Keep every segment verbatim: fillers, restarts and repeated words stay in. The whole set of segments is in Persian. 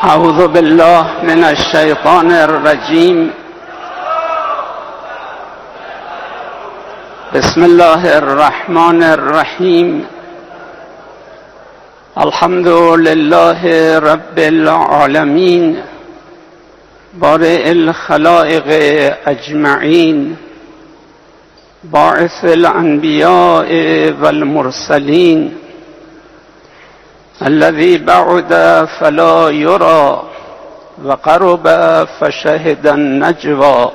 اعوذ بالله من الشیطان الرجیم. بسم الله الرحمن الرحیم. الحمد لله رب العالمین بارئ الخلائق اجمعین باعث الانبیاء والمرسلین الذي بعد فلا يرى وقرب فشهد النجوى،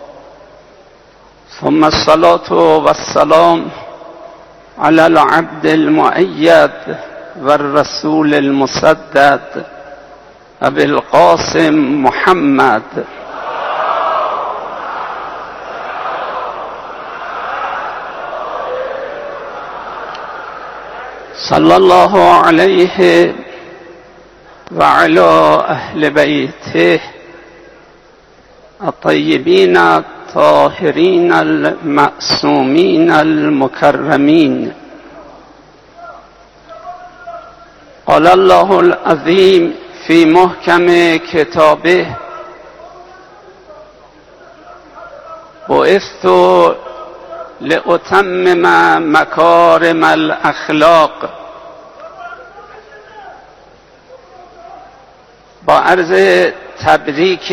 ثم الصلاة والسلام على العبد المؤيد والرسول المسدد أبي القاسم محمد صلى الله عليه وعلى أهل بيته الطيبين الطاهرين المعصومين المكرمين. قال الله العظيم في محكم كتابه: بعثت لأتمم مكارم الأخلاق. با عرض تبریک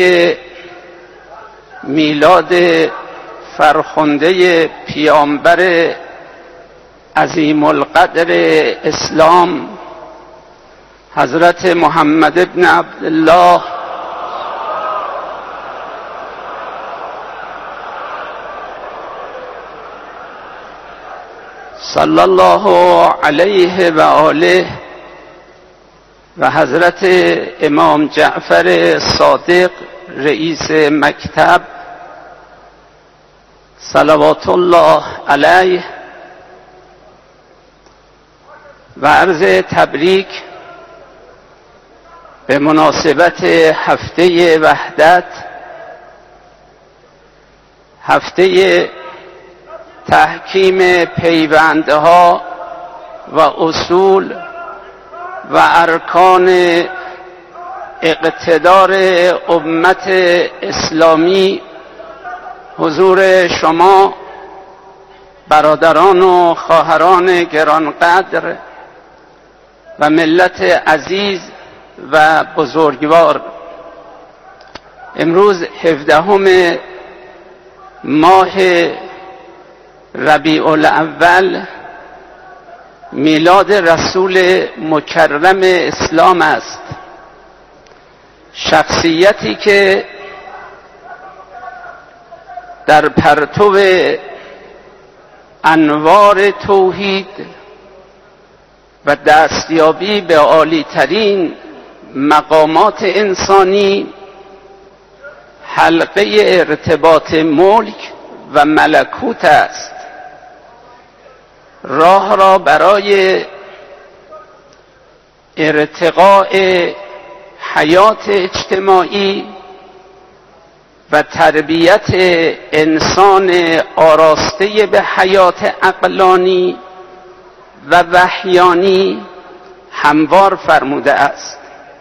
میلاد فرخنده پیامبر عظیم القدر اسلام حضرت محمد ابن عبدالله صلی الله علیه و آله و حضرت امام جعفر صادق رئیس مکتب صلوات الله علیه و عرض تبریک به مناسبت هفته وحدت، هفته تحکیم پیوندها و اصول و ارکان اقتدار امت اسلامی، حضور شما برادران و خواهران گرانقدر و ملت عزیز و بزرگوار. امروز هفدهم ماه ربیع الاول میلاد رسول مکرم اسلام است، شخصیتی که در پرتو انوار توحید و دستیابی به عالی ترین مقامات انسانی حلقه ارتباط ملک و ملکوت است. راه را برای ارتقاء حیات اجتماعی و تربیت انسان آراسته به حیات عقلانی و وحیانی هموار فرموده است.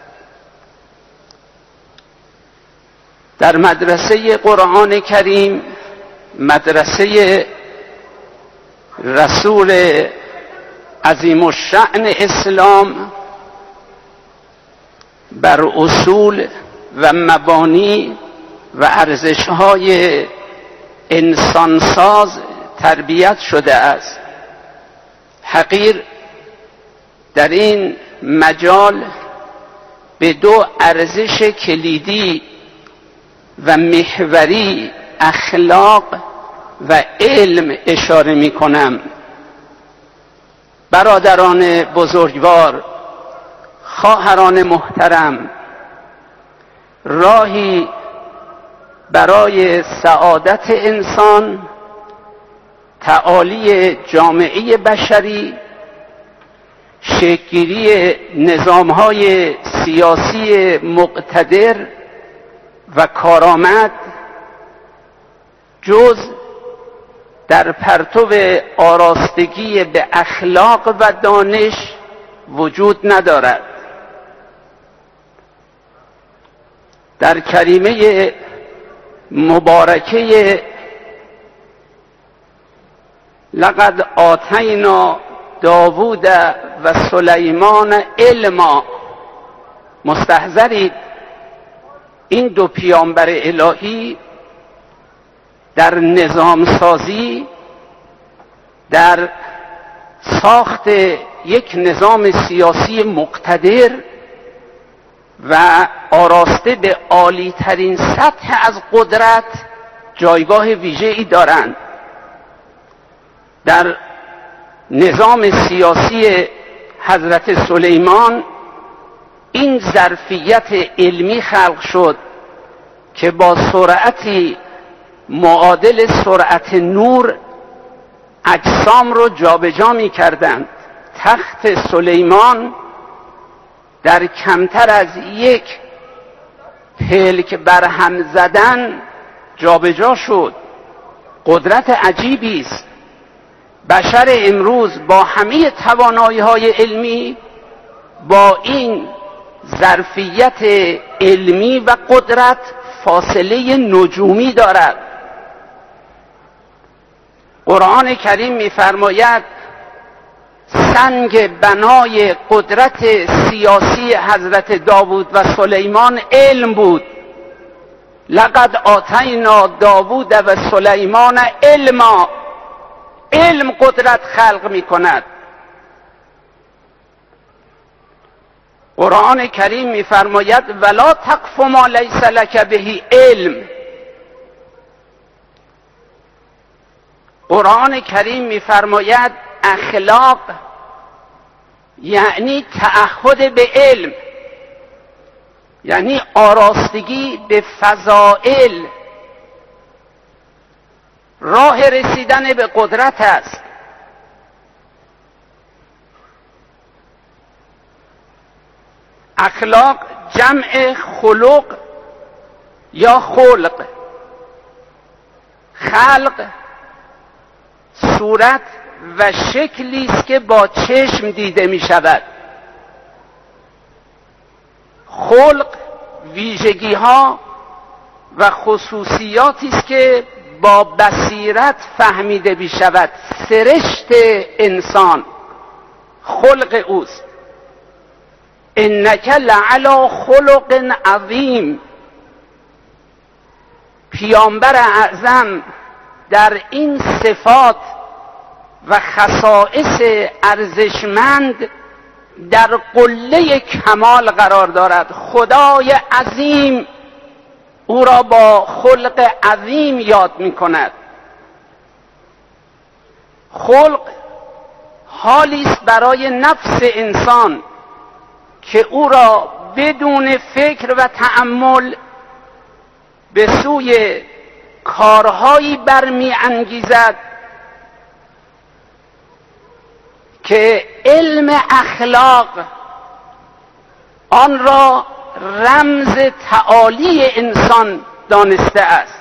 در مدرسه قرآن کریم، مدرسه رسول عظیم الشأن اسلام، بر اصول و مبانی و ارزش‌های انسانساز تربیت شده است. حقیر در این مجال به دو ارزش کلیدی و محوری، اخلاق و علم، اشاره می کنم. برادران بزرگوار، خواهران محترم، راهی برای سعادت انسان، تعالی جامعه بشری، شکل‌گیری نظام‌های سیاسی مقتدر و کارآمد جز در پرتو آراستگی به اخلاق و دانش وجود ندارد. در کریمه مبارکه لقد آتینا داوود و سلیمان علما مستحضرید این دو پیامبر الهی در نظام سازی، در ساخت یک نظام سیاسی مقتدر و آراسته به عالی ترین سطح از قدرت جایگاه ویژه‌ای دارند. در نظام سیاسی حضرت سلیمان این ظرفیت علمی خلق شد که با سرعتی معادل سرعت نور اجسام رو جابجا می کردند. تخت سلیمان در کمتر از یک پلک برهم زدن جابجا شد. قدرت عجیبی است. بشر امروز با همه توانایی‌های علمی با این ظرفیت علمی و قدرت فاصله نجومی دارد. قرآن کریم می‌فرماید سنگ بنای قدرت سیاسی حضرت داوود و سلیمان علم بود. لقد آتینا داوود و سلیمان علما. علم قدرت خلق می کند. قرآن کریم می فرماید ولا تقف ما لیس لک به علم. قرآن کریم می فرماید اخلاق یعنی تعهد به علم، یعنی آراستگی به فضائل. راه رسیدن به قدرت است. اخلاق جمع خلق یا خلق. خلق صورت و شکلی است که با چشم دیده می شود. خلق ویژگی ها و خصوصیاتی است که با بصیرت فهمیده می شود. سرشت انسان خلق اوست. انک لعلی خلق عظیم. پیامبر اعظم در این صفات و خصائص ارزشمند در قله کمال قرار دارد. خدای عظیم او را با خلق عظیم یاد می کند. خلق حالی است برای نفس انسان که او را بدون فکر و تأمل به سوی کارهایی برمی انگیزد که علم اخلاق آن را رمز تعالی انسان دانسته است.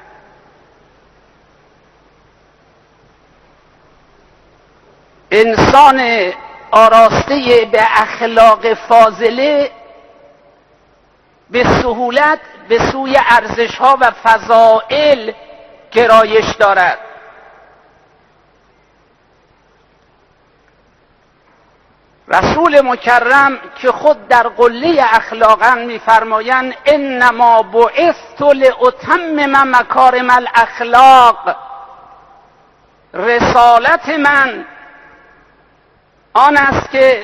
انسان آراسته به اخلاق فاضله به سهولت به سوی ارزش‌ها و فضائل گرایش دارد. رسول مکرم که خود در قله اخلاقن می‌فرمایند انما بعثت لاتمم مکارم الاخلاق. رسالت من آن است که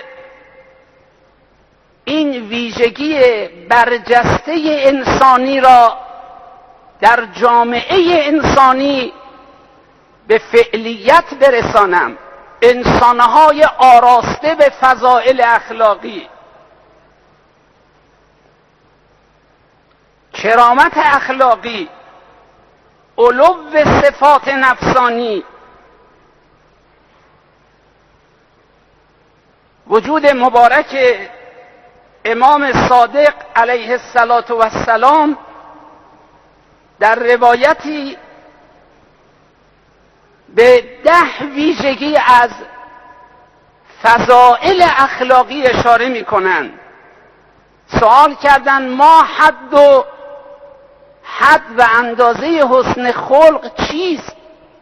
این ویژگی برجسته انسانی را در جامعه انسانی به فعلیت برسانم. انسانهای آراسته به فضائل اخلاقی، کرامت اخلاقی، علو صفات نفسانی، وجود مبارک امام صادق علیه السلام در روایتی به ده ویژگی از فضائل اخلاقی اشاره می کنند. سوال کردند ما حد و حد و اندازه حسن خلق چیست؟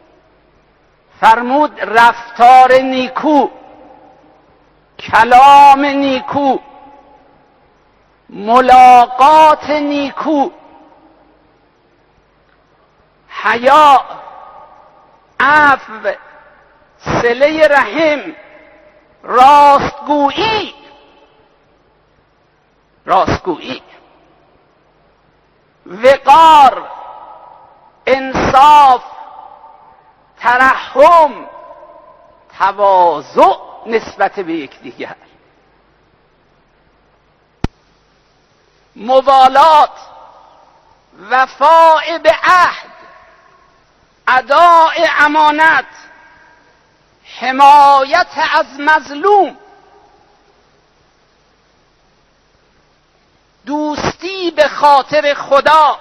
فرمود رفتار نیکو، کلام نیکو، ملاقات نیکو، حیا، عفو، صله رحم، راستگویی راستگویی وقار، انصاف، ترحم، تواضع نسبت به یکدیگر، موالات، وفاء به عهد، اداء امانت، حمایت از مظلوم، دوستی به خاطر خدا،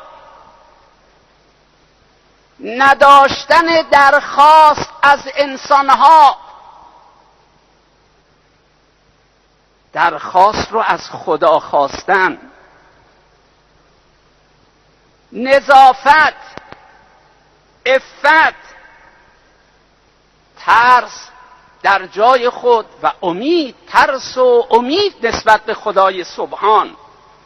نداشتن درخواست از انسانها، درخواست رو از خدا خواستن، نظافت، عفت، ترس در جای خود و امید، ترس و امید نسبت به خدای سبحان،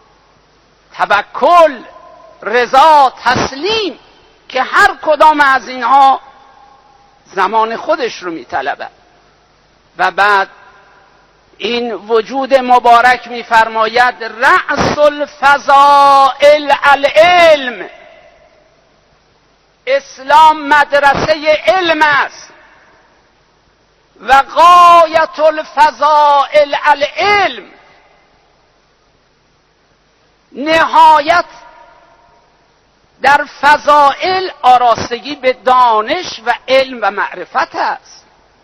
توکل، رضا، تسلیم که هر کدام از اینها زمان خودش رو میطلبد. و بعد این وجود مبارک میفرماید رأس الفضائل العلم، اسلام مدرسه علم است و غایت الفضائل العلم، نهایت در فضائل آراستگی به دانش و علم و معرفت است.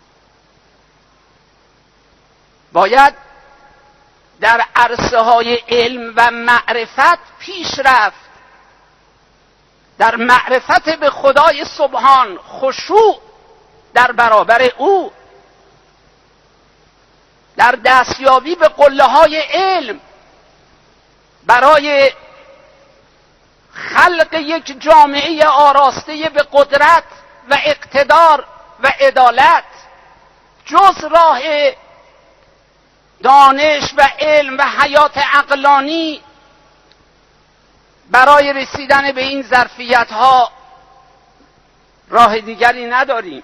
باید در عرصه های علم و معرفت پیش رفت، در معرفت به خدای سبحان، خشوع در برابر او، در دستیابی به قله های علم برای خلق یک جامعه آراسته به قدرت و اقتدار و عدالت. جز راه دانش و علم و حیات عقلانی برای رسیدن به این ظرفیت ها راه دیگری نداریم.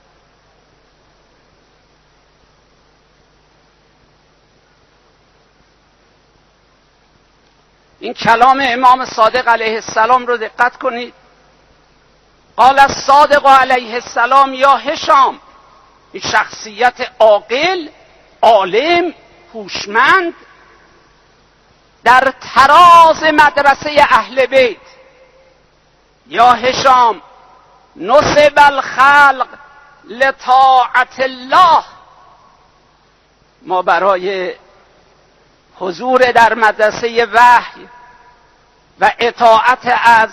این کلام امام صادق علیه السلام رو دقت کنید. قال الصادق علیه السلام یا هشام، این شخصیت عاقل، عالم، هوشمند در تراز مدرسه اهل بیت، یا هشام نصب الخلق لطاعت الله، ما برای حضور در مدرسه وحی و اطاعت از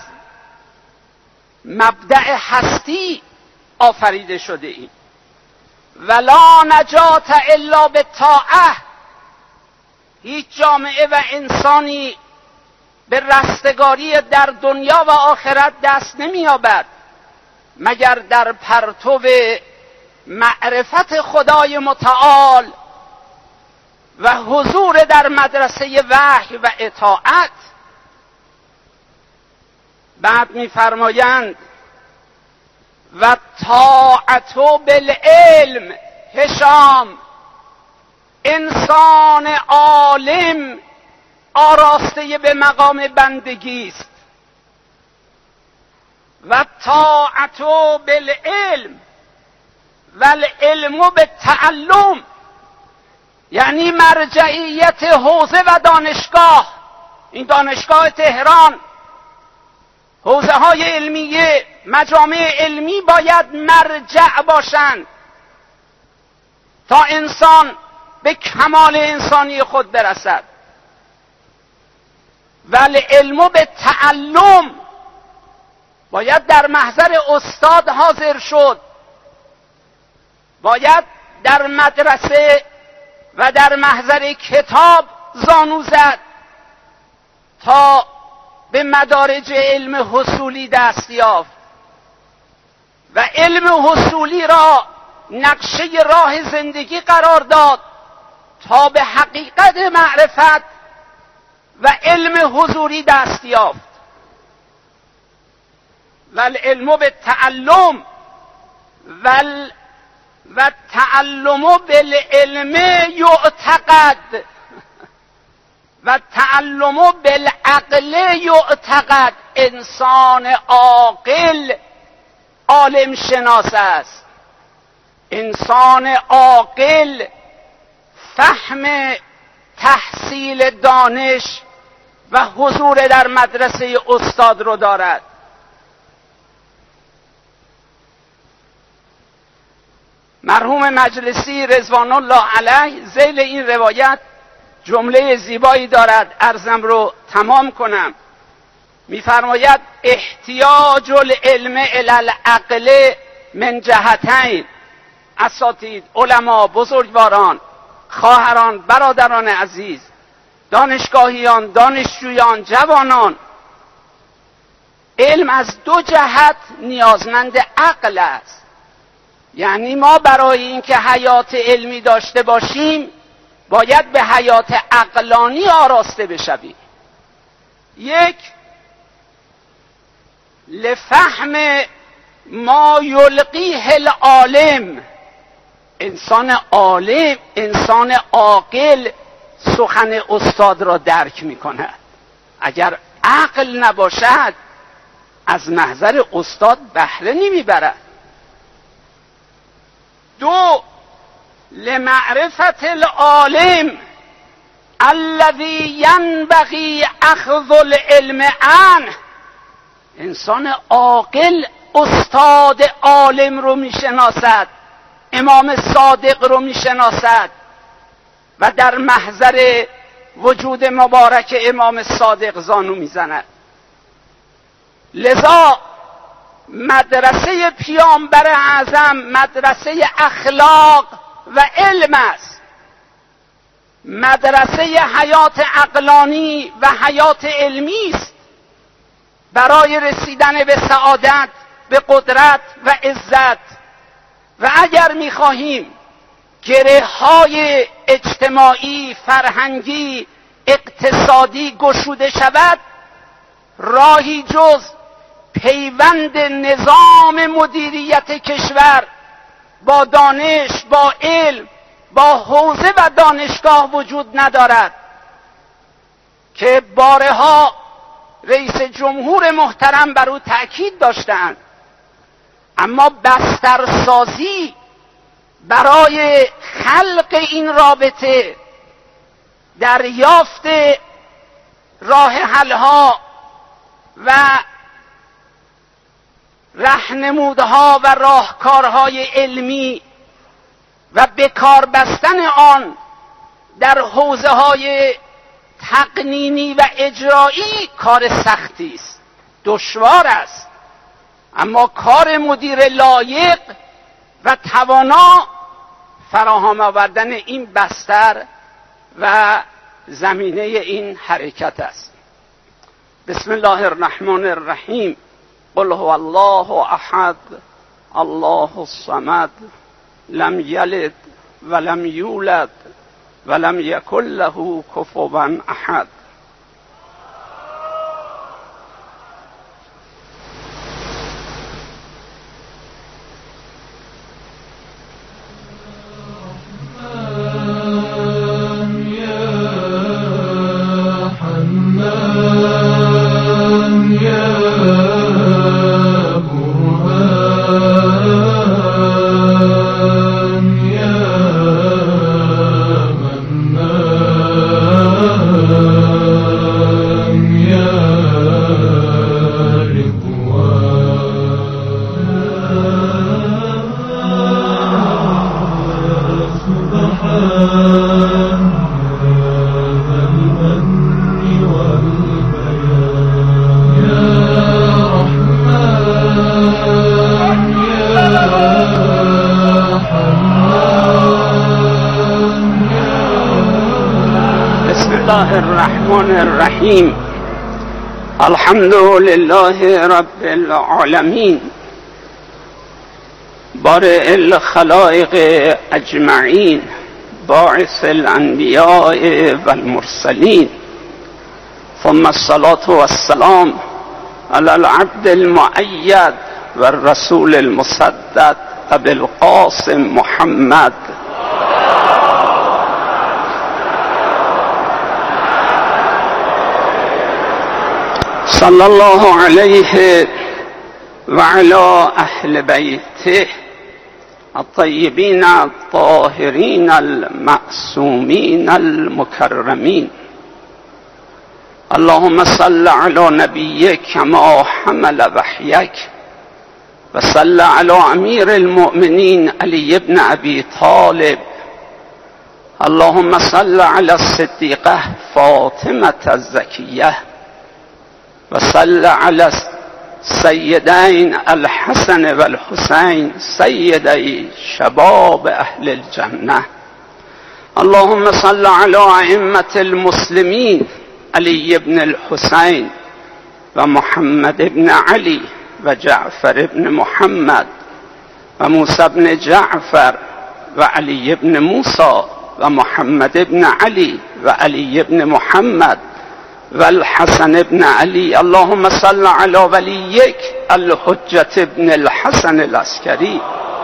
مبدأ هستی آفریده شده ایم. ولا نجات الا بالطاعه، هیچ جامعه و انسانی به رستگاری در دنیا و آخرت دست نمی‌یابد مگر در پرتو معرفت خدای متعال و حضور در مدرسه وحی و اطاعت. بعد می‌فرمایند و طاعت بالعلم، هشام انسان عالم آراسته به مقام بندگی است. و طاعت بالعلم و العلم بالتعلم، یعنی مرجعیت حوزه و دانشگاه. این دانشگاه تهران، حوزه های علمیه، مجامع علمی باید مرجع باشند تا انسان به کمال انسانی خود برسد. ولی علم به تعلم، باید در محضر استاد حاضر شد، باید در مدرسه و در محضر کتاب زانو زد تا به مدارج علم حصولی دست یافت و علم حصولی را نقشه راه زندگی قرار داد تا به حقیقت معرفت و علم حضوری دست یافت. و العلم بالتعلم و و تعلم بالعلم یعتقد و تعلم بالعقل یعتقد. انسان عاقل عالم شناس است. انسان عاقل فهم تحصیل دانش و حضور در مدرسه استاد رو دارد. مرحوم مجلسی رضوان الله علیه ذیل این روایت جمله زیبایی دارد، عرضم رو تمام کنم. میفرماید احتیاج العلم الی العقل من جهتین. اساتید، علما، بزرگواران، خواهران، برادران عزیز، دانشگاهیان، دانشجویان، جوانان، علم از دو جهت نیازمند عقل است. یعنی ما برای اینکه حیات علمی داشته باشیم باید به حیات عقلانی آراسته بشویم. یک، لفهم ما یلقیه العالم. انسان عالم، انسان عاقل سخن استاد را درک می کند. اگر عقل نباشد از محضر استاد بهره نمی برد. دو، لمعرفت العالم الذي ينبغي اخذ العلم عنه. انسان عاقل استاد عالم رو میشناسد، امام صادق رو میشناسد و در محضر وجود مبارک امام صادق زانو میزند. لذا مدرسه پیامبر اعظم مدرسه اخلاق و علم است. مدرسه حیات عقلانی و حیات علمی است برای رسیدن به سعادت، به قدرت و عزت. و اگر می‌خواهیم گره‌های اجتماعی، فرهنگی، اقتصادی گشوده شود، راهی جز پیوند نظام مدیریت کشور با دانش، با علم، با حوزه و دانشگاه وجود ندارد که بارها رئیس جمهور محترم بر او تأکید داشتند. اما بسترسازی برای خلق این رابطه، دریافت راه حل‌ها و راهنمودها و راهکارهای علمی و به کار بستن آن در حوزه‌های تقنینی و اجرایی کار سختی است، دشوار است. اما کار مدیر لایق و توانا فراهم آوردن این بستر و زمینه این حرکت است. بسم الله الرحمن الرحیم. قل هو الله احد الله الصمد لم یلد ولم یولد ولم یکن له کفوا احد. الحمد لله رب العالمين بارئ الخلائق اجمعین باعث الانبیاء والمرسلین ثم الصلاة والسلام على العبد المؤید والرسول المسدد ابي القاسم محمد صلی الله علیه وعلى اهل بیته الطیبین الطاهرین المعصومین المکرمین. اللهم صل على نبیک کما حمل وحیک و صل على امیر المؤمنین علی ابن ابی طالب. اللهم صل على الصدیقه فاطمة الزکیه و صل على سیدین الحسن والحسین سیدی شباب اهل الجنه. اللهم صل على ائمة المسلمین علی ابن الحسین و محمد ابن علی و جعفر ابن محمد و موسی ابن جعفر و علی ابن موسی و محمد ابن علی و علی ابن محمد و الحسن ابن علی. اللهم صل على ولیک الحجة ابن الحسن العسکری.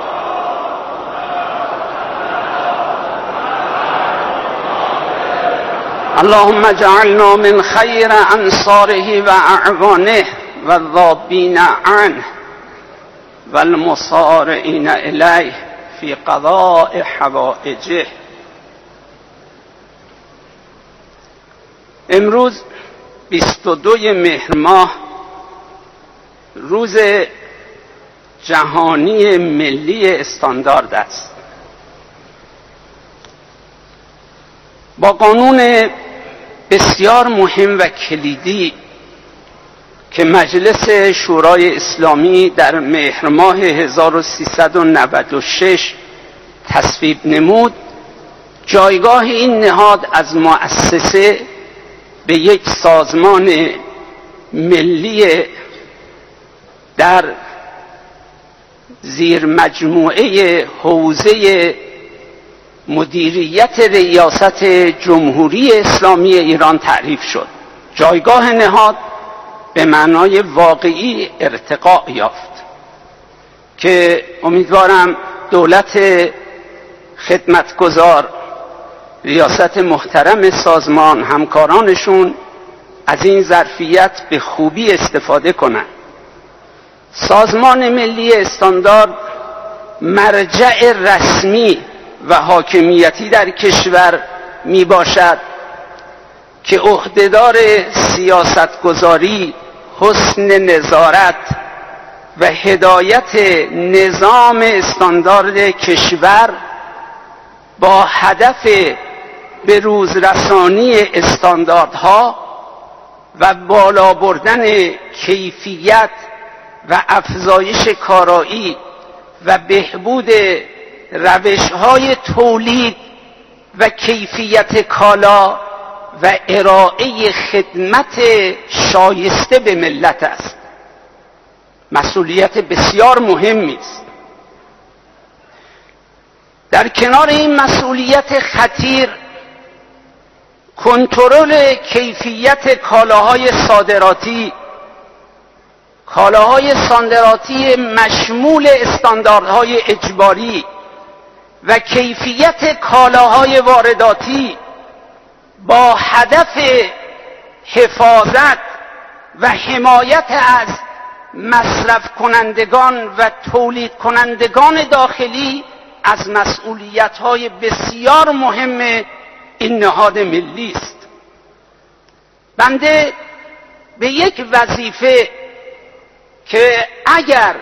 اللهم اجعلنا من خیر انصاره و اعوانه و الذابین عنه و المصارعین الیه فی قضاء حوائجه. امروز بیست و دو مهر ماه روز جهانی ملی استاندارد است. با قانون بسیار مهم و کلیدی که مجلس شورای اسلامی در مهر ماه هزار و سیصد و نود و شش تصویب نمود، جایگاه این نهاد از مؤسسه به یک سازمان ملی در زیر مجموعه حوزه مدیریت ریاست جمهوری اسلامی ایران تعریف شد. جایگاه نهاد به معنای واقعی ارتقا یافت که امیدوارم دولت خدمتگزار، ریاست محترم سازمان، همکارانشون از این ظرفیت به خوبی استفاده کنند. سازمان ملی استاندارد مرجع رسمی و حاکمیتی در کشور می باشد که عهدهدار سیاستگذاری، حسن نظارت و هدایت نظام استاندارد کشور با هدف به روز رسانی استانداردها و بالا بردن کیفیت و افزایش کارایی و بهبود روش‌های تولید و کیفیت کالا و ارائه خدمت شایسته به ملت است. مسئولیت بسیار مهمی است. در کنار این مسئولیت خطیر، کنترل کیفیت کالاهای صادراتی، کالاهای صادراتی مشمول استانداردهای اجباری و کیفیت کالاهای وارداتی با هدف حفاظت و حمایت از مصرف کنندگان و تولید کنندگان داخلی از مسئولیت‌های بسیار مهم این نهاد ملی است. بنده به یک وظیفه که اگر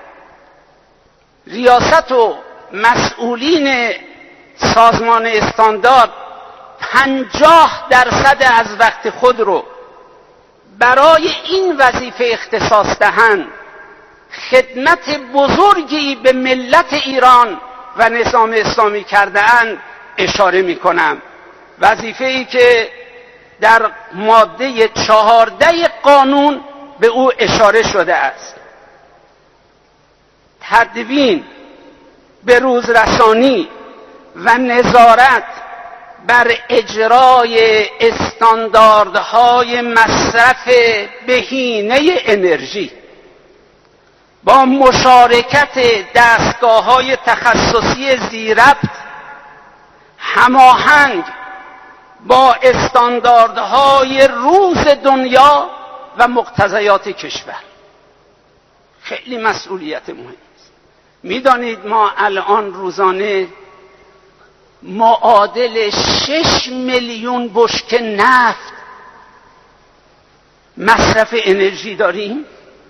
ریاست و مسئولین سازمان استاندارد پنجاه درصد از وقت خود رو برای این وظیفه اختصاص دهند، خدمت بزرگی به ملت ایران و نظام اسلامی کرده اند اشاره می کنم. وظیفه‌ای که در ماده چهارده قانون به او اشاره شده است. تدوین، به روز رسانی و نظارت بر اجرای استانداردهای مصرف بهینه انرژی با مشارکت دستگاه‌های تخصصی ذی‌ربط هماهنگ با استانداردهای روز دنیا و مقتضیات کشور. خیلی مسئولیت مهمی است. میدانید ما الان روزانه معادل شش میلیون بشکه نفت مصرف انرژی داریم.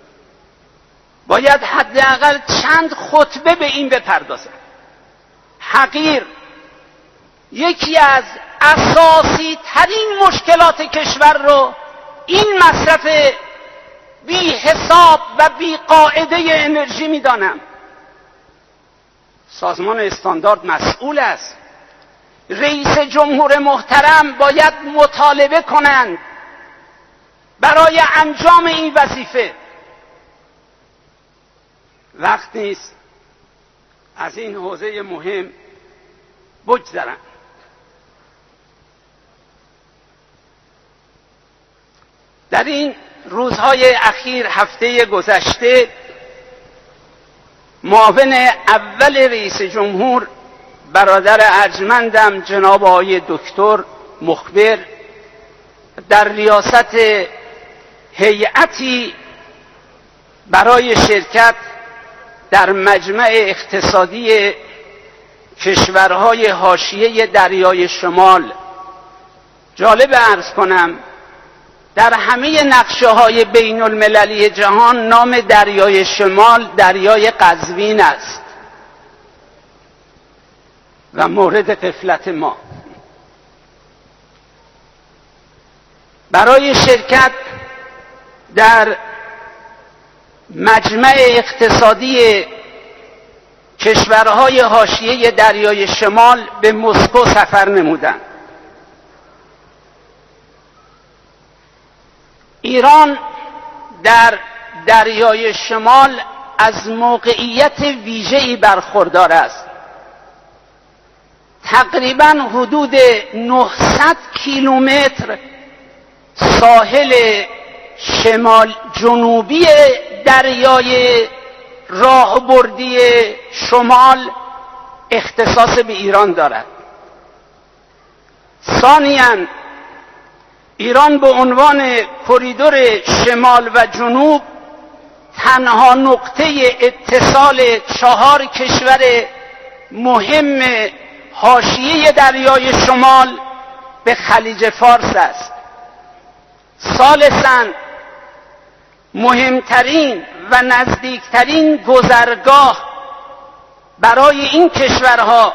باید حداقل چند خطبه به این بپردازم. حقیر یکی از اساسی ترین مشکلات کشور رو این مصرف بی حساب و بی قاعده انرژی میدانم. سازمان استاندارد مسئول است. رئیس جمهور محترم باید مطالبه کنند برای انجام این وظیفه. وقت نیست از این حوزه مهم بگذرم. در این روزهای اخیر، هفته گذشته، معاون اول رئیس جمهور برادر ارجمندم جناب آقای دکتر مخبر در ریاست هیئتی برای شرکت در مجمع اقتصادی کشورهای حاشیه دریای شمال، جالب عرض کنم در همه نقشه های بین المللی جهان نام دریای شمال دریای قزوین است و مورد غفلت ما. برای شرکت در مجمع اقتصادی کشورهای حاشیه دریای شمال به مسکو سفر نمودند. ایران در دریای شمال از موقعیت ویژه‌ای برخوردار است. تقریباً حدود نهصد کیلومتر ساحل شمال جنوبی دریای راهبردی شمال اختصاص به ایران دارد. ثانیاً ایران به عنوان کریدور شمال و جنوب تنها نقطه اتصال چهار کشور مهم حاشیه دریای شمال به خلیج فارس است. ثالثاً مهمترین و نزدیکترین گذرگاه برای این کشورها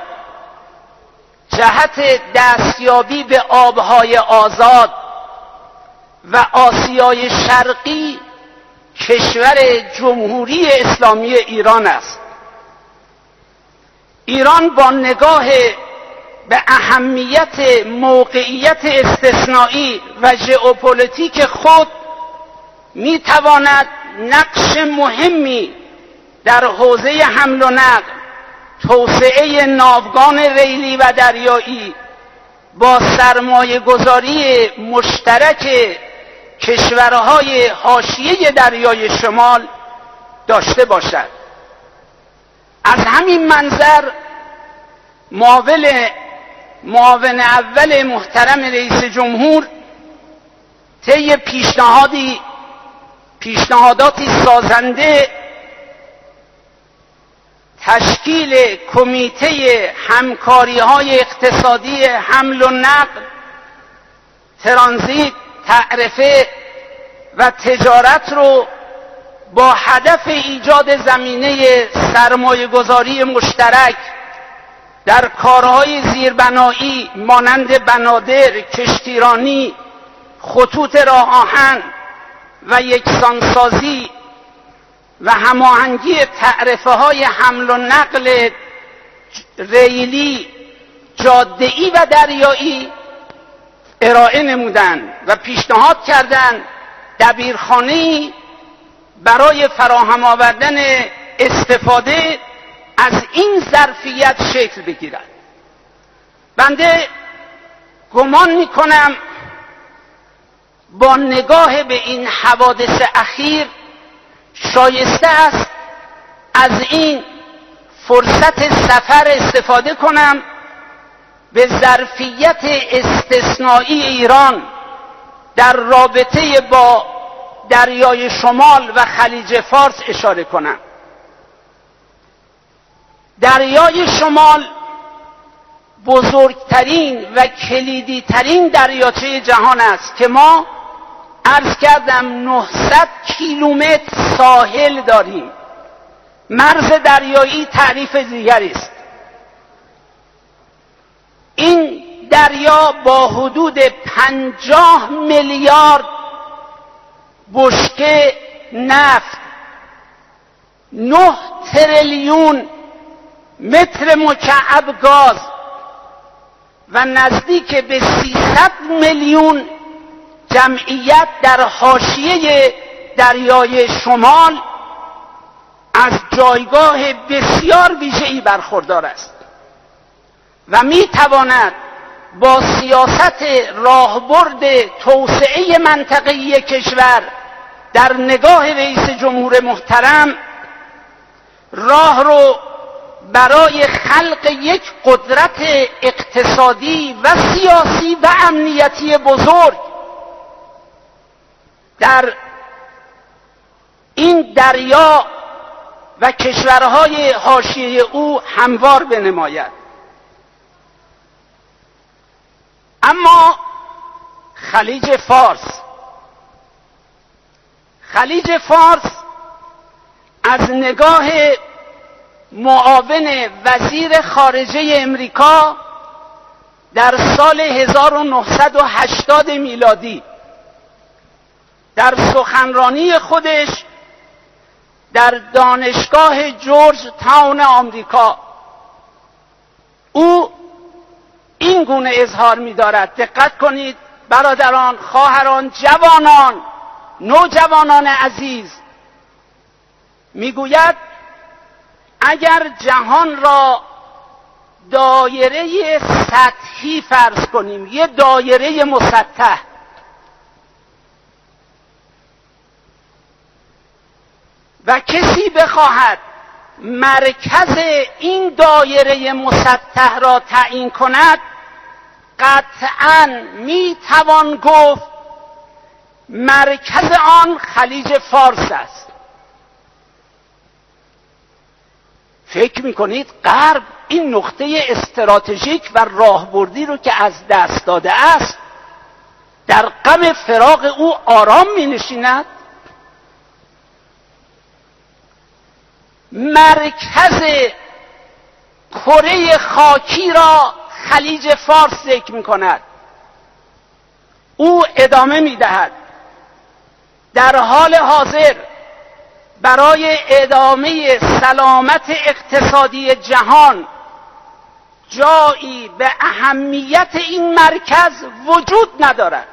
جهت دستیابی به آبهای آزاد و آسیای شرقی کشور جمهوری اسلامی ایران است. ایران با نگاه به اهمیت موقعیت استثنایی و ژئوپلیتیک خود می تواند نقش مهمی در حوزه حمل و نقل، توسعه ناوگان ریلی و دریایی با سرمایه گذاری مشترک کشورهای حاشیه دریای شمال داشته باشد. از همین منظر معاون معاون اول محترم رئیس جمهور طی پیشنهادی پیشنهاداتی سازنده تشکیل کمیته همکاری‌های اقتصادی حمل و نقل، ترانزیت، تعرفه و تجارت رو با هدف ایجاد زمینه سرمایه‌گذاری مشترک در کارهای زیربنایی مانند بنادر، کشتیرانی، خطوط راه آهن و یکسانسازی و هماهنگی تعرفه های حمل و نقل ریلی، جاده‌ای و دریایی ارائه نمودند و پیشنهاد کردند دبیرخانه‌ای برای فراهم آوردن استفاده از این ظرفیت شکل بگیرد. بنده گمان میکنم با نگاه به این حوادث اخیر شایسته است از این فرصت سفر استفاده کنم، به ظرفیت استثنایی ایران در رابطه با دریای شمال و خلیج فارس اشاره کنم. دریای شمال بزرگترین و کلیدی ترین دریاچه جهان است که ما عرض کردم نهصد کیلومتر ساحل داریم. مرز دریایی تعریف دیگری است. این دریا با حدود پنجاه میلیارد بشکه نفت، نه تریلیون متر مکعب گاز و نزدیک به سیصد میلیون جمعیت در حاشیه دریای شمال از جایگاه بسیار ویژه‌ای برخوردار است و می تواند با سیاست راهبرد توسعه منطقه‌ای کشور در نگاه رئیس جمهور محترم راه رو برای خلق یک قدرت اقتصادی و سیاسی و امنیتی بزرگ در این دریا و کشورهای حاشیه او هموار بنماید. اما خلیج فارس خلیج فارس از نگاه معاون وزیر خارجه امریکا در سال هزار و نهصد و هشتاد میلادی در سخنرانی خودش در دانشگاه جورج تاون آمریکا او این گونه اظهار می‌دارد. دقت کنید برادران، خواهران، جوانان، نوجوانان عزیز، میگوید اگر جهان را دایره سطحی فرض کنیم، یه دایره مسطح، و کسی بخواهد مرکز این دایره مسطح را تعیین کند، قطعاً میتوان گفت مرکز آن خلیج فارس است. فکر میکنید غرب این نقطه استراتژیک و راهبردی رو که از دست داده است در غم فراق او آرام می نشیند؟ مرکز کره خاکی را خلیج فارس ذکر می کند. او ادامه می دهد در حال حاضر برای ادامه سلامت اقتصادی جهان جایی به اهمیت این مرکز وجود ندارد.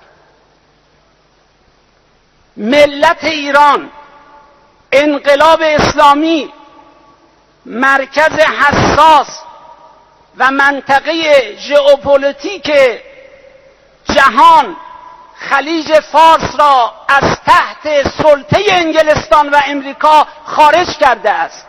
ملت ایران، انقلاب اسلامی، مرکز حساس و منطقه ژئوپلیتیک جهان خلیج فارس را از تحت سلطه انگلستان و امریکا خارج کرده است.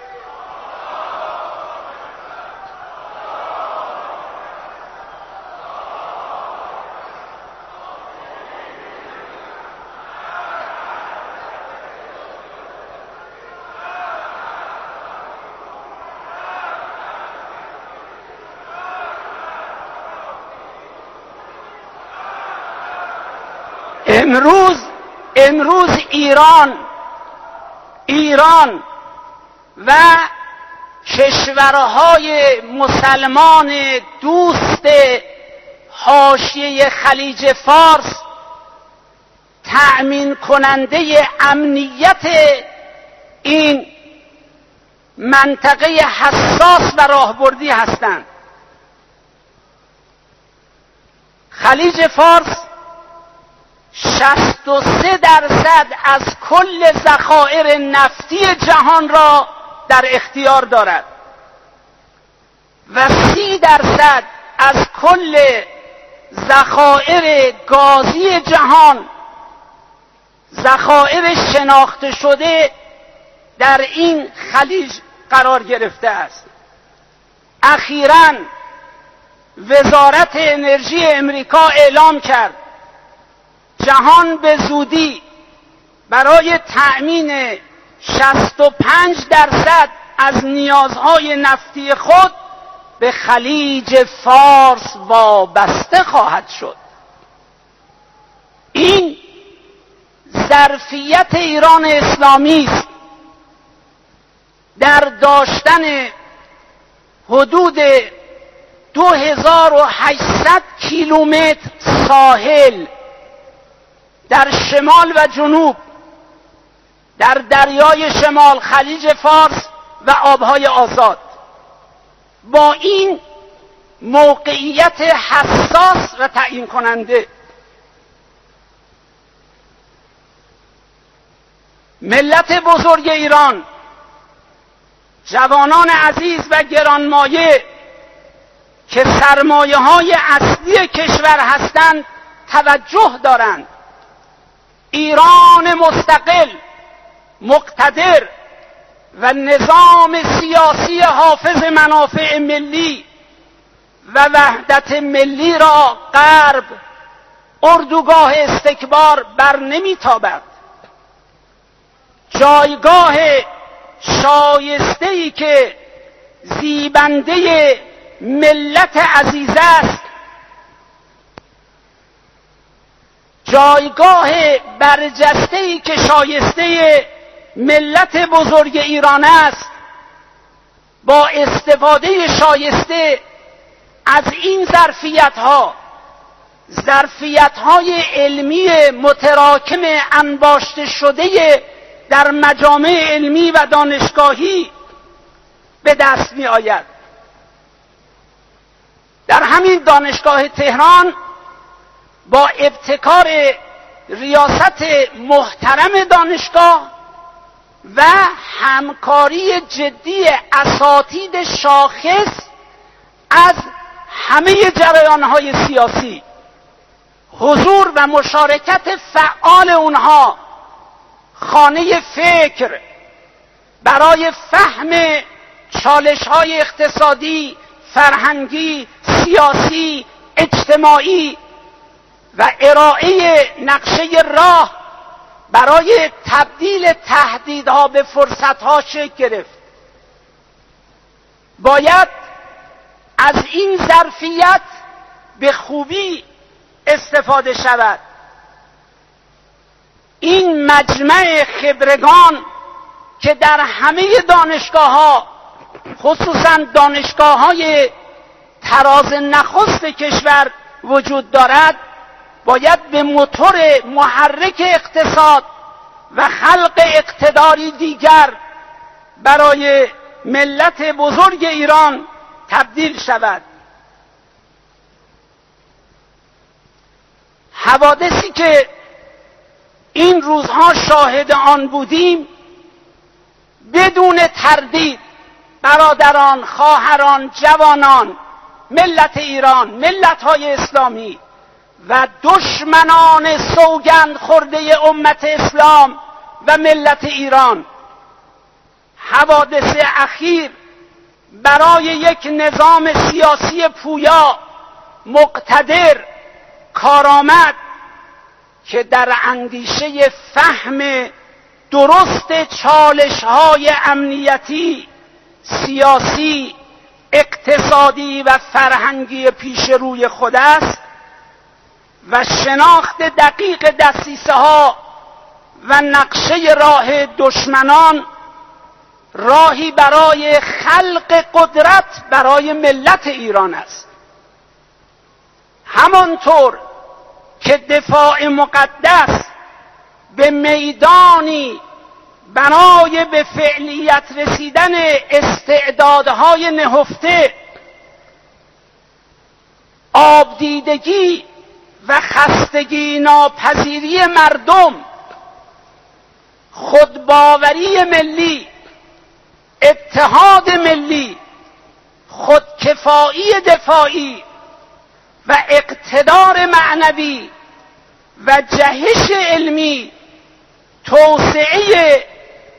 امروز امروز ایران ایران و کشورهای مسلمان دوست حاشیه خلیج فارس تأمین کننده امنیت این منطقه حساس و راهبردی هستند. خلیج فارس شصت شصت و سه درصد از کل ذخایر نفتی جهان را در اختیار دارد و سی درصد از کل ذخایر گازی جهان، ذخایر شناخته شده، در این خلیج قرار گرفته است. اخیراً وزارت انرژی امریکا اعلام کرد جهان به زودی برای تأمین شصت و پنج درصد از نیازهای نفتی خود به خلیج فارس وابسته خواهد شد. این ظرفیت ایران اسلامی است در داشتن حدود دو هزار و هشتصد کیلومتر ساحل در شمال و جنوب، در دریای شمال، خلیج فارس و آبهای آزاد. با این موقعیت حساس و تعیین کننده، ملت بزرگ ایران، جوانان عزیز و گرانمایه که سرمایه های اصلی کشور هستند توجه دارند. ایران مستقل، مقتدر و نظام سیاسی حافظ منافع ملی و وحدت ملی را غرب اردوگاه استکبار بر نمیتابد. جایگاه شایسته‌ای که زیبنده ملت عزیز است، جایگاه برجسته‌ای که شایسته ملت بزرگ ایران است، با استفاده شایسته از این ظرفیت‌ها، ظرفیت‌های علمی متراکم انباشته شده در مجامع علمی و دانشگاهی به دست می آید. در همین دانشگاه تهران با ابتکار ریاست محترم دانشگاه و همکاری جدی اساتید شاخص از همه جریان‌های سیاسی، حضور و مشارکت فعال اونها خانه فکر برای فهم چالش‌های اقتصادی، فرهنگی، سیاسی، اجتماعی و ارائه نقشه راه برای تبدیل تهدیدها به فرصتها شکل گرفت. باید از این ظرفیت به خوبی استفاده شود. این مجمع خبرگان که در همه دانشگاه‌ها، خصوصا دانشگاه‌های تراز نخست کشور وجود دارد، باید به موتور محرک اقتصاد و خلق اقتداری دیگر برای ملت بزرگ ایران تبدیل شود. حوادثی که این روزها شاهد آن بودیم بدون تردید برادران، خواهران، جوانان، ملت ایران، ملت‌های اسلامی و دشمنان سوگند خورده امت اسلام و ملت ایران، حوادث اخیر برای یک نظام سیاسی پویا، مقتدر، کارآمد که در اندیشه فهم درست چالش‌های امنیتی، سیاسی، اقتصادی و فرهنگی پیش روی خود است و شناخت دقیق دسیسه ها و نقشه راه دشمنان راهی برای خلق قدرت برای ملت ایران است. همانطور که دفاع مقدس به میدانی بنای به فعلیت رسیدن استعدادهای نهفته، آبدیدگی و خستگی ناپذیری مردم، خودباوری ملی، اتحاد ملی، خودکفایی دفاعی و اقتدار معنوی و جهش علمی، توسعه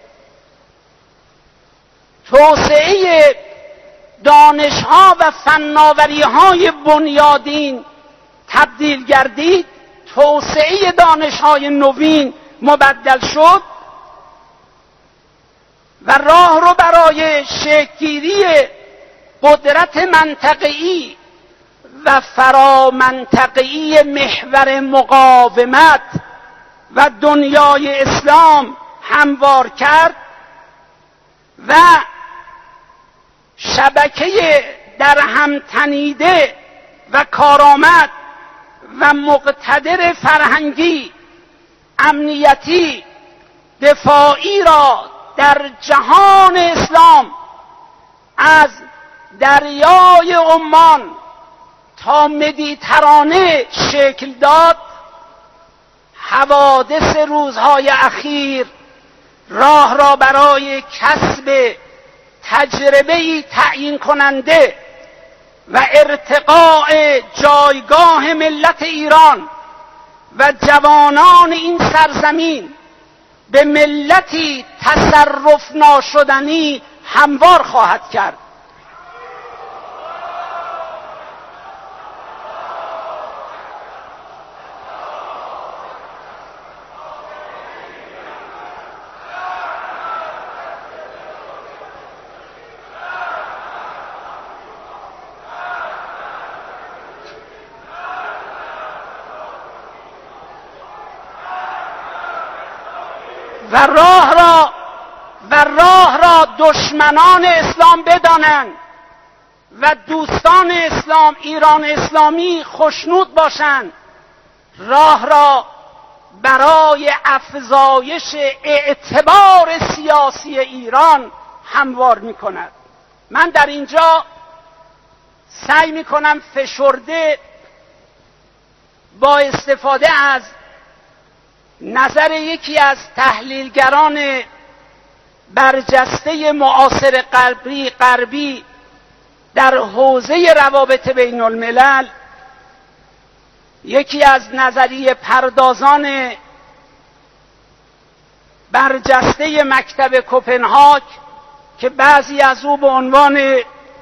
توسعه دانش‌ها و فناوری‌های بنیادین تبدیل گردید، توسعه دانش‌های نوین مبدل شد و راه رو برای شکل‌گیری قدرت منطقه‌ای و فرامنطقه‌ای محور مقاومت و دنیای اسلام هموار کرد و شبکه در هم تنیده و کارآمد و مقتدر فرهنگی، امنیتی، دفاعی را در جهان اسلام از دریای عمان تا مدیترانه شکل داد. حوادث روزهای اخیر راه را برای کسب تجربه‌ای تعیین کننده و ارتقاء جایگاه ملت ایران و جوانان این سرزمین به ملتی تصرف ناشدنی هموار خواهد کرد. و راه را و راه را دشمنان اسلام بدانند و دوستان اسلام، ایران اسلامی خوشنود باشند. راه را برای افزایش اعتبار سیاسی ایران هموار می کند. من در اینجا سعی می کنم فشرده با استفاده از نظر یکی از تحلیلگران برجسته معاصر غربی غربی در حوزه روابط بین الملل، یکی از نظریه پردازان برجسته مکتب کوپنهاگ که بعضی از او به عنوان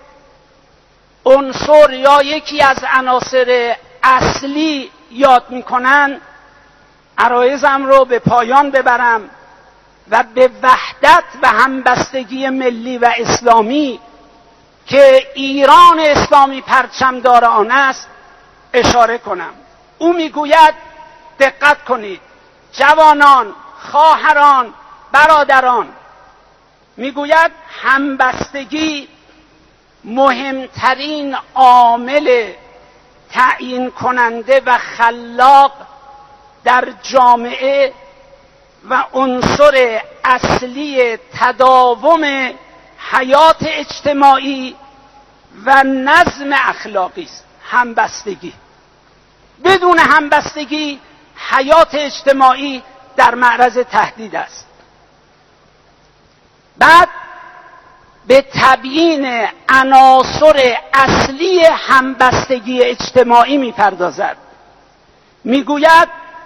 عنصر یا یکی از عناصر اصلی یاد می‌کنند، عرایضم رو به پایان ببرم و به وحدت و همبستگی ملی و اسلامی که ایران اسلامی پرچمدار آن است اشاره کنم. او میگوید، دقت کنید جوانان، خواهران، برادران، میگوید همبستگی مهمترین عامل تعیین کننده و خلاق در جامعه و عنصر اصلی تداوم حیات اجتماعی و نظم اخلاقی است. همبستگی. بدون همبستگی حیات اجتماعی در معرض تهدید است. بعد به تبیین عناصر اصلی همبستگی اجتماعی می‌پردازد. میگوید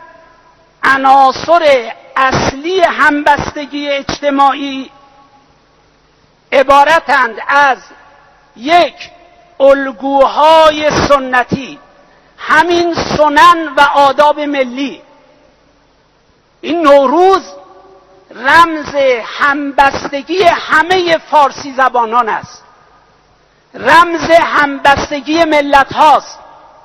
عناصر اصلی همبستگی اجتماعی عبارتند از یک، الگوهای سنتی، همین سنن و آداب ملی. این نوروز رمز همبستگی همه فارسی زبانان است، رمز همبستگی ملت هاست.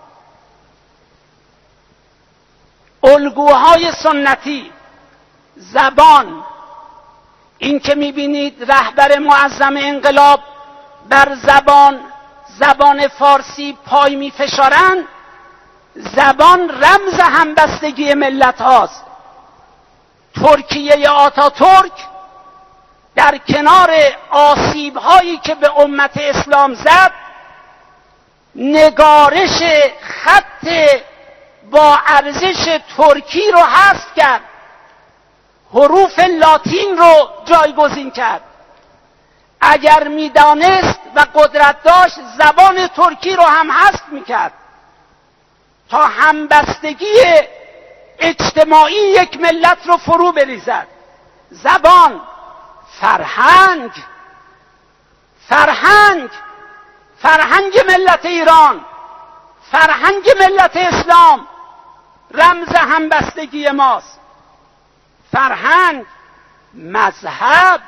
الگوهای سنتی، زبان، این که میبینید رهبر معظم انقلاب بر زبان زبان فارسی پای میفشارند، زبان رمز همبستگی ملت هاست. ترکیه آتاتورک در کنار آسیب هایی که به امت اسلام زد، نگارش خط با ارزش ترکی رو حذف کرد، حروف لاتین رو جایگزین کرد. اگر میدانست و قدرت داشت زبان ترکی رو هم حذف میکرد تا همبستگی اجتماعی یک ملت رو فرو بریزد. زبان، فرهنگ، فرهنگ فرهنگ ملت ایران، فرهنگ ملت اسلام رمز همبستگی ماست. فرهنگ، مذهب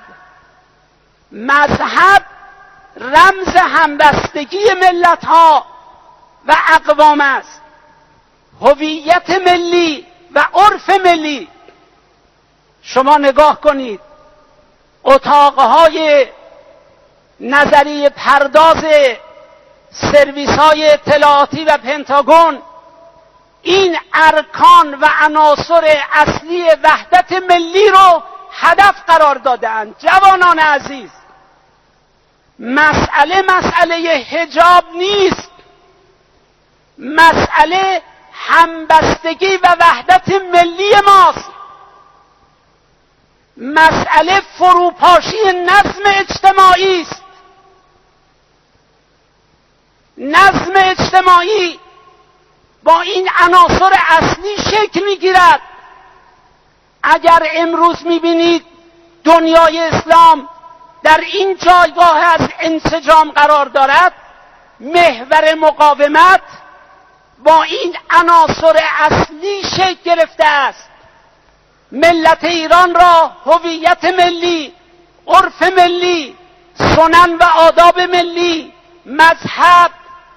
مذهب رمز همبستگی ملت ها و اقوام است. هویت ملی و عرف ملی. شما نگاه کنید اتاقهای نظریه پرداز سرویس های اطلاعاتی و پنتاگون این ارکان و عناصر اصلی وحدت ملی رو هدف قرار دادند. جوانان عزیز، مسئله مسئله حجاب نیست، مسئله همبستگی و وحدت ملی ماست. مسئله فروپاشی نظم اجتماعی است. نظم اجتماعی با این عناصر اصلی شکل میگیرد. اگر امروز میبینید دنیای اسلام در این جایگاه از انسجام قرار دارد، محور مقاومت با این عناصر اصلی شکل گرفته است. ملت ایران را هویت ملی، عرف ملی، سنن و آداب ملی، مذهب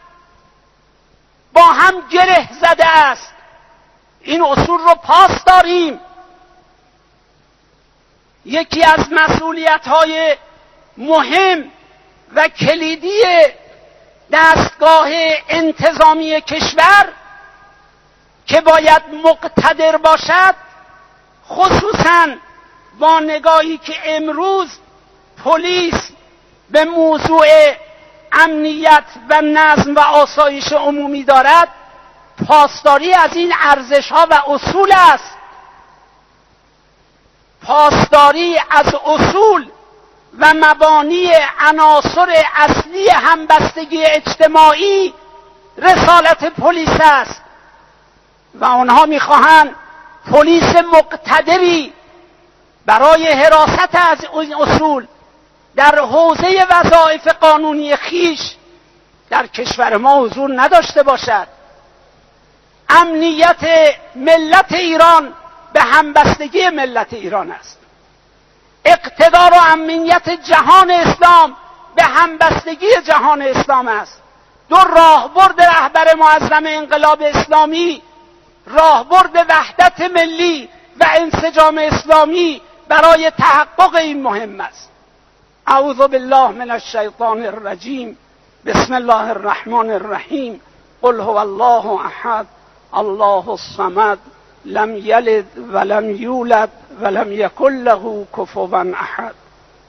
با هم گره زده است. این اصول رو پاس داریم. یکی از مسئولیت‌های مهم و کلیدی دستگاه انتظامی کشور که باید مقتدر باشد، خصوصاً با نگاهی که امروز پلیس به موضوع امنیت و نظم و آسایش عمومی دارد، پاسداری از این ارزش‌ها و اصول است. پاسداری از اصول و مبانی عناصر اصلی همبستگی اجتماعی رسالت پلیس است و آنها می‌خواهند پلیس مقتدری برای حراست از این اصول در حوزه وظایف قانونی خیش در کشور ما حضور نداشته باشد. امنیت ملت ایران به همبستگی ملت ایران است. اقتدار و امنیت جهان اسلام به همبستگی جهان اسلام است. دو راهبرد رهبر معظم انقلاب اسلامی، راهبرد وحدت ملی و انسجام اسلامی برای تحقق این مهم است. اعوذ بالله من الشیطان الرجیم. بسم الله الرحمن الرحیم. قل هو الله احد الله الصمد لم یلد ولم یولد ولم یکن له کفوا احد.